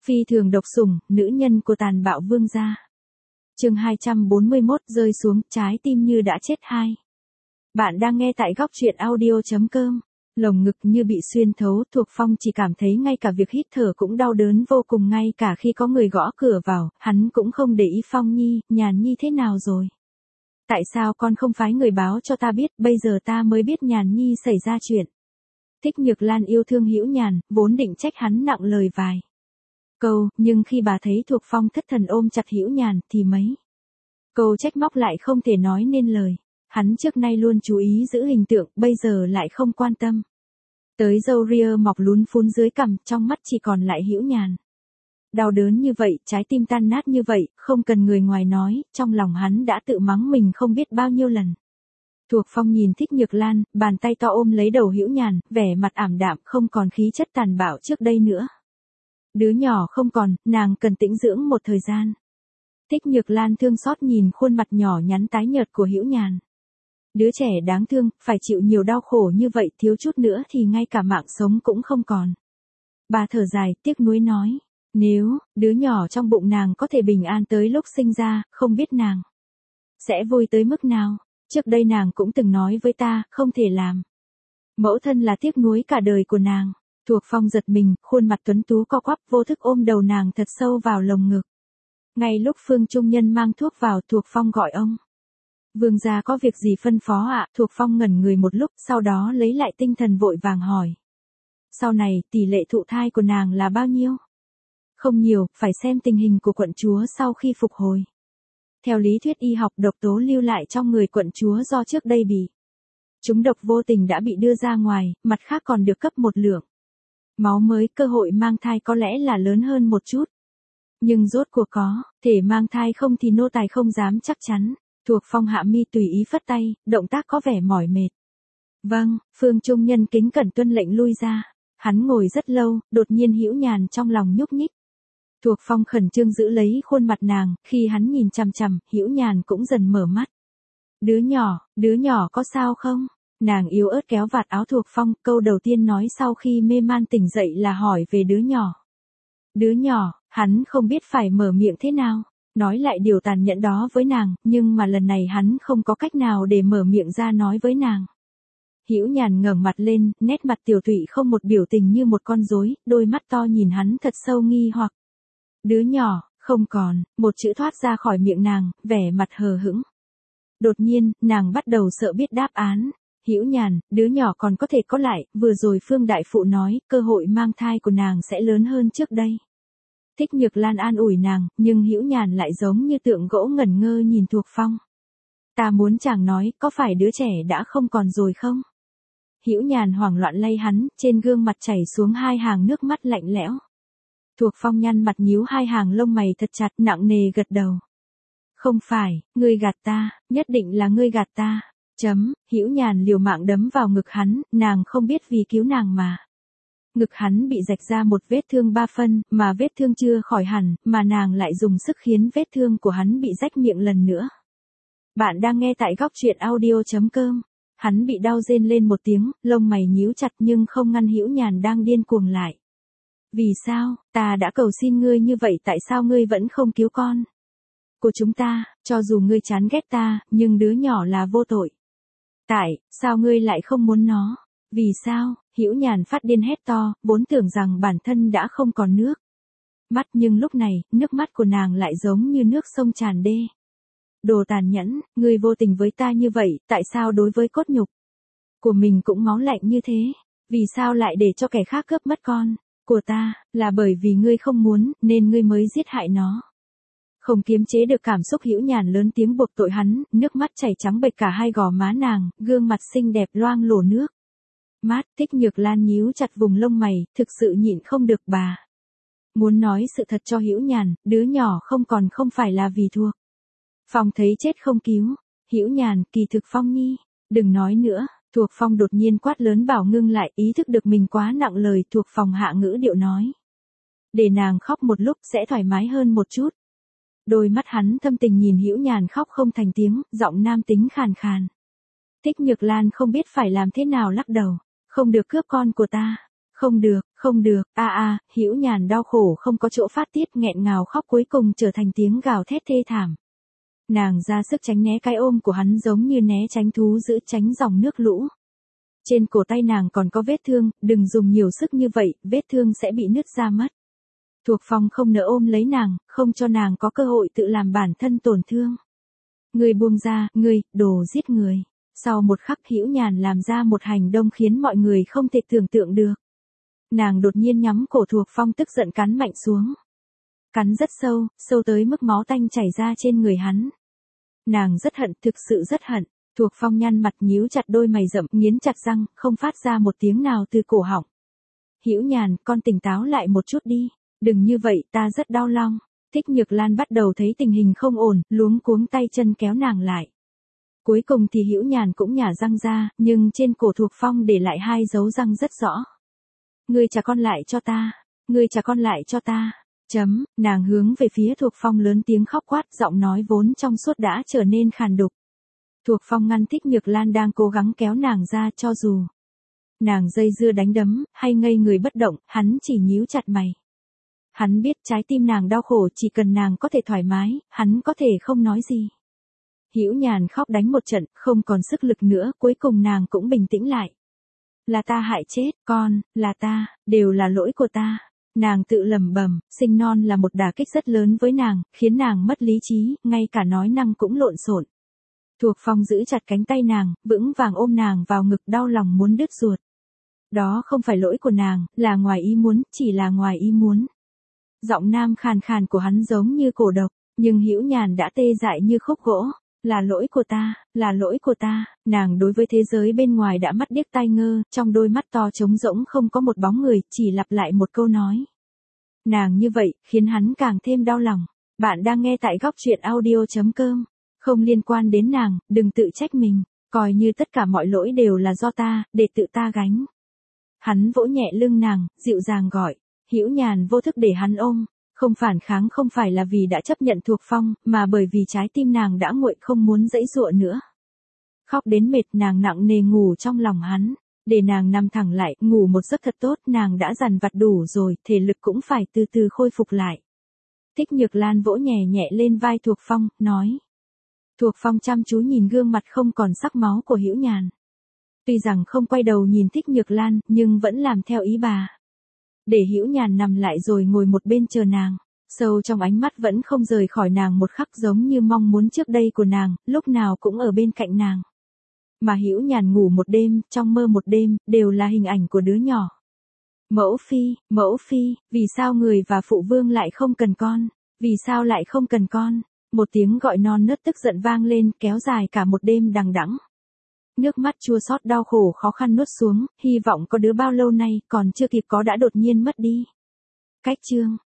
Phi thường độc sủng, nữ nhân của tàn bạo vương gia. Chương 241 rơi xuống, trái tim như đã chết hai. Bạn đang nghe tại góc truyện audio.com. Lồng ngực như bị xuyên thấu, Thuộc Phong chỉ cảm thấy ngay cả việc hít thở cũng đau đớn vô cùng, ngay cả khi có người gõ cửa vào, hắn cũng không để ý. Phong Nhi, Nhàn Nhi thế nào rồi? Tại sao con không phái người báo cho ta biết, bây giờ ta mới biết Nhàn Nhi xảy ra chuyện. Thích Nhược Lan yêu thương Hữu Nhàn, vốn định trách hắn nặng lời vài câu, nhưng khi bà thấy Thuộc Phong thất thần ôm chặt Hữu Nhàn thì mấy câu trách móc lại không thể nói nên lời. Hắn trước nay luôn chú ý giữ hình tượng, bây giờ lại không quan tâm tới râu ria mọc lún phún dưới cằm, trong mắt chỉ còn lại Hữu Nhàn. Đau đớn như vậy, trái tim tan nát như vậy, không cần người ngoài nói, trong lòng hắn đã tự mắng mình không biết bao nhiêu lần. Thuộc Phong nhìn Thích Nhược Lan, bàn tay to ôm lấy đầu Hữu Nhàn, vẻ mặt ảm đạm, không còn khí chất tàn bạo trước đây nữa. Đứa nhỏ không còn, nàng cần tĩnh dưỡng một thời gian. Thích Nhược Lan thương xót nhìn khuôn mặt nhỏ nhắn tái nhợt của Hữu Nhàn. Đứa trẻ đáng thương, phải chịu nhiều đau khổ như vậy, thiếu chút nữa thì ngay cả mạng sống cũng không còn. Bà thở dài, tiếc nuối nói, nếu đứa nhỏ trong bụng nàng có thể bình an tới lúc sinh ra, không biết nàng sẽ vui tới mức nào. Trước đây nàng cũng từng nói với ta, không thể làm mẫu thân là tiếc nuối cả đời của nàng. Thuộc Phong giật mình, khuôn mặt tuấn tú co quắp, vô thức ôm đầu nàng thật sâu vào lồng ngực. Ngay lúc Phương Trung Nhân mang thuốc vào, Thuộc Phong gọi ông. Vương gia có việc gì phân phó ạ? Thuộc Phong ngẩn người một lúc, sau đó lấy lại tinh thần vội vàng hỏi. Sau này, tỷ lệ thụ thai của nàng là bao nhiêu? Không nhiều, phải xem tình hình của quận chúa sau khi phục hồi. Theo lý thuyết y học, độc tố lưu lại trong người quận chúa do trước đây bị trúng độc vô tình đã bị đưa ra ngoài, mặt khác còn được cấp một lượng máu mới, cơ hội mang thai có lẽ là lớn hơn một chút. Nhưng rốt cuộc có thể mang thai không thì nô tài không dám chắc chắn. Thuộc Phong hạ mi tùy ý phất tay, động tác có vẻ mỏi mệt. Vâng, Phương Trung Nhân kính cẩn tuân lệnh lui ra. Hắn ngồi rất lâu, đột nhiên Hữu Nhàn trong lòng nhúc nhích. Thuộc Phong khẩn trương giữ lấy khuôn mặt nàng, khi hắn nhìn chằm chằm, Hữu Nhàn cũng dần mở mắt. Đứa nhỏ có sao không? Nàng yếu ớt kéo vạt áo Thuộc Phong, câu đầu tiên nói sau khi mê man tỉnh dậy là hỏi về đứa nhỏ. Đứa nhỏ, hắn không biết phải mở miệng thế nào, nói lại điều tàn nhẫn đó với nàng, nhưng mà lần này hắn không có cách nào để mở miệng ra nói với nàng. Hữu Nhàn ngẩng mặt lên, nét mặt tiểu tụy không một biểu tình như một con rối, đôi mắt to nhìn hắn thật sâu nghi hoặc. Đứa nhỏ, không còn, một chữ thoát ra khỏi miệng nàng, vẻ mặt hờ hững. Đột nhiên, nàng bắt đầu sợ biết đáp án. Hữu Nhàn, đứa nhỏ còn có thể có lại, vừa rồi Phương Đại Phụ nói, cơ hội mang thai của nàng sẽ lớn hơn trước đây. Thích Nhược Lan an ủi nàng, nhưng Hữu Nhàn lại giống như tượng gỗ ngẩn ngơ nhìn Thuộc Phong. Ta muốn chàng nói, có phải đứa trẻ đã không còn rồi không? Hữu Nhàn hoảng loạn lay hắn, trên gương mặt chảy xuống hai hàng nước mắt lạnh lẽo. Thuộc Phong nhăn mặt nhíu hai hàng lông mày thật chặt, nặng nề gật đầu. Không phải, ngươi gạt ta, nhất định là ngươi gạt ta. Hữu Nhàn liều mạng đấm vào ngực hắn, nàng không biết vì cứu nàng mà. Ngực hắn bị rạch ra một vết thương 3 phân, mà vết thương chưa khỏi hẳn, mà nàng lại dùng sức khiến vết thương của hắn bị rách miệng lần nữa. Bạn đang nghe tại góc truyện audio.com. Hắn bị đau rên lên một tiếng, lông mày nhíu chặt nhưng không ngăn Hữu Nhàn đang điên cuồng lại. Vì sao, ta đã cầu xin ngươi như vậy, tại sao ngươi vẫn không cứu con của chúng ta, cho dù ngươi chán ghét ta, nhưng đứa nhỏ là vô tội. Tại sao ngươi lại không muốn nó? Vì sao? Hữu Nhàn phát điên hét to, vốn tưởng rằng bản thân đã không còn nước mắt, nhưng lúc này, nước mắt của nàng lại giống như nước sông tràn đê. Đồ tàn nhẫn, ngươi vô tình với ta như vậy, tại sao đối với cốt nhục của mình cũng máu lạnh như thế? Vì sao lại để cho kẻ khác cướp mất con của ta? Là bởi vì ngươi không muốn, nên ngươi mới giết hại nó. Không kiềm chế được cảm xúc, Hữu Nhàn lớn tiếng buộc tội hắn, nước mắt chảy trắng bệch cả hai gò má nàng, gương mặt xinh đẹp loang lổ nước mắt. Thích Nhược Lan nhíu chặt vùng lông mày, thực sự nhịn không được, bà muốn nói sự thật cho Hữu Nhàn, đứa nhỏ không còn không phải là vì Thuộc Phong thấy chết không cứu. Hữu Nhàn, kỳ thực Phong Nhi, đừng nói nữa. Thuộc Phong đột nhiên quát lớn bảo ngưng lại, ý thức được mình quá nặng lời, Thuộc Phong hạ ngữ điệu nói. Để nàng khóc một lúc sẽ thoải mái hơn một chút. Đôi mắt hắn thâm tình nhìn Hữu Nhàn khóc không thành tiếng, giọng nam tính khàn khàn. Thích Nhược Lan không biết phải làm thế nào lắc đầu. Không được cướp con của ta. Không được, Hữu Nhàn đau khổ không có chỗ phát tiết, nghẹn ngào khóc cuối cùng trở thành tiếng gào thét thê thảm. Nàng ra sức tránh né cái ôm của hắn giống như né tránh thú dữ tránh dòng nước lũ. Trên cổ tay nàng còn có vết thương, đừng dùng nhiều sức như vậy, vết thương sẽ bị nứt ra mất. Thuộc Phong không nỡ ôm lấy nàng, không cho nàng có cơ hội tự làm bản thân tổn thương. Ngươi buông ra, ngươi, đồ giết người. Sau một khắc Hữu Nhàn làm ra một hành động khiến mọi người không thể tưởng tượng được. Nàng đột nhiên nhắm cổ Thuộc Phong tức giận cắn mạnh xuống. Cắn rất sâu, sâu tới mức máu tanh chảy ra trên người hắn. Nàng rất hận, thực sự rất hận. Thuộc Phong nhăn mặt nhíu chặt đôi mày rậm, nghiến chặt răng, không phát ra một tiếng nào từ cổ họng. Hữu Nhàn, con tỉnh táo lại một chút đi. Đừng như vậy, ta rất đau lòng. Thích Nhược Lan bắt đầu thấy tình hình không ổn, luống cuống tay chân kéo nàng lại. Cuối cùng thì Hữu Nhàn cũng nhả răng ra, nhưng trên cổ Thuộc Phong để lại 2 dấu răng rất rõ. Ngươi trả con lại cho ta. Ngươi trả con lại cho ta. Nàng hướng về phía Thuộc Phong lớn tiếng khóc quát, giọng nói vốn trong suốt đã trở nên khàn đục. Thuộc Phong ngăn Thích Nhược Lan đang cố gắng kéo nàng ra, cho dù nàng dây dưa đánh đấm, hay ngây người bất động, hắn chỉ nhíu chặt mày. Hắn biết trái tim nàng đau khổ, chỉ cần nàng có thể thoải mái, hắn có thể không nói gì. Hữu Nhàn khóc đánh một trận, không còn sức lực nữa, cuối cùng nàng cũng bình tĩnh lại. Là ta hại chết con, là ta, đều là lỗi của ta. Nàng tự lẩm bẩm, sinh non là một đả kích rất lớn với nàng, khiến nàng mất lý trí, ngay cả nói năng cũng lộn xộn. Thuộc Phong giữ chặt cánh tay nàng, vững vàng ôm nàng vào ngực, đau lòng muốn đứt ruột. Đó không phải lỗi của nàng, là ngoài ý muốn, chỉ là ngoài ý muốn. Giọng nam khàn khàn của hắn giống như cổ độc, nhưng Hữu Nhàn đã tê dại như khúc gỗ. Là lỗi của ta, là lỗi của ta. Nàng đối với thế giới bên ngoài đã mắt điếc tai ngơ, trong đôi mắt to trống rỗng không có một bóng người, chỉ lặp lại một câu nói. Nàng như vậy, khiến hắn càng thêm đau lòng. Bạn đang nghe tại Góc Chuyện Audio.com. Không liên quan đến nàng, đừng tự trách mình. Coi như tất cả mọi lỗi đều là do ta, để tự ta gánh. Hắn vỗ nhẹ lưng nàng, dịu dàng gọi. Hữu Nhàn vô thức để hắn ôm. Không phản kháng không phải là vì đã chấp nhận Thuộc Phong, mà bởi vì trái tim nàng đã nguội không muốn giãy giụa nữa. Khóc đến mệt, nàng nặng nề ngủ trong lòng hắn. Để nàng nằm thẳng lại, ngủ một giấc thật tốt, nàng đã dằn vặt đủ rồi, thể lực cũng phải từ từ khôi phục lại. Thích Nhược Lan vỗ nhẹ nhẹ lên vai Thuộc Phong, nói. Thuộc Phong chăm chú nhìn gương mặt không còn sắc máu của Hữu Nhàn. Tuy rằng không quay đầu nhìn Thích Nhược Lan, nhưng vẫn làm theo ý bà. Để Hữu Nhàn nằm lại rồi ngồi một bên chờ nàng. Sâu trong ánh mắt vẫn không rời khỏi nàng một khắc, giống như mong muốn trước đây của nàng, lúc nào cũng ở bên cạnh nàng. Mà Hữu Nhàn ngủ một đêm, trong mơ một đêm, đều là hình ảnh của đứa nhỏ. Mẫu phi, vì sao người và phụ vương lại không cần con? Vì sao lại không cần con? Một tiếng gọi non nớt tức giận vang lên, kéo dài cả một đêm đằng đẵng. Nước mắt chua xót đau khổ khó khăn nuốt xuống, hy vọng có đứa bao lâu nay còn chưa kịp có đã đột nhiên mất đi. Cách chương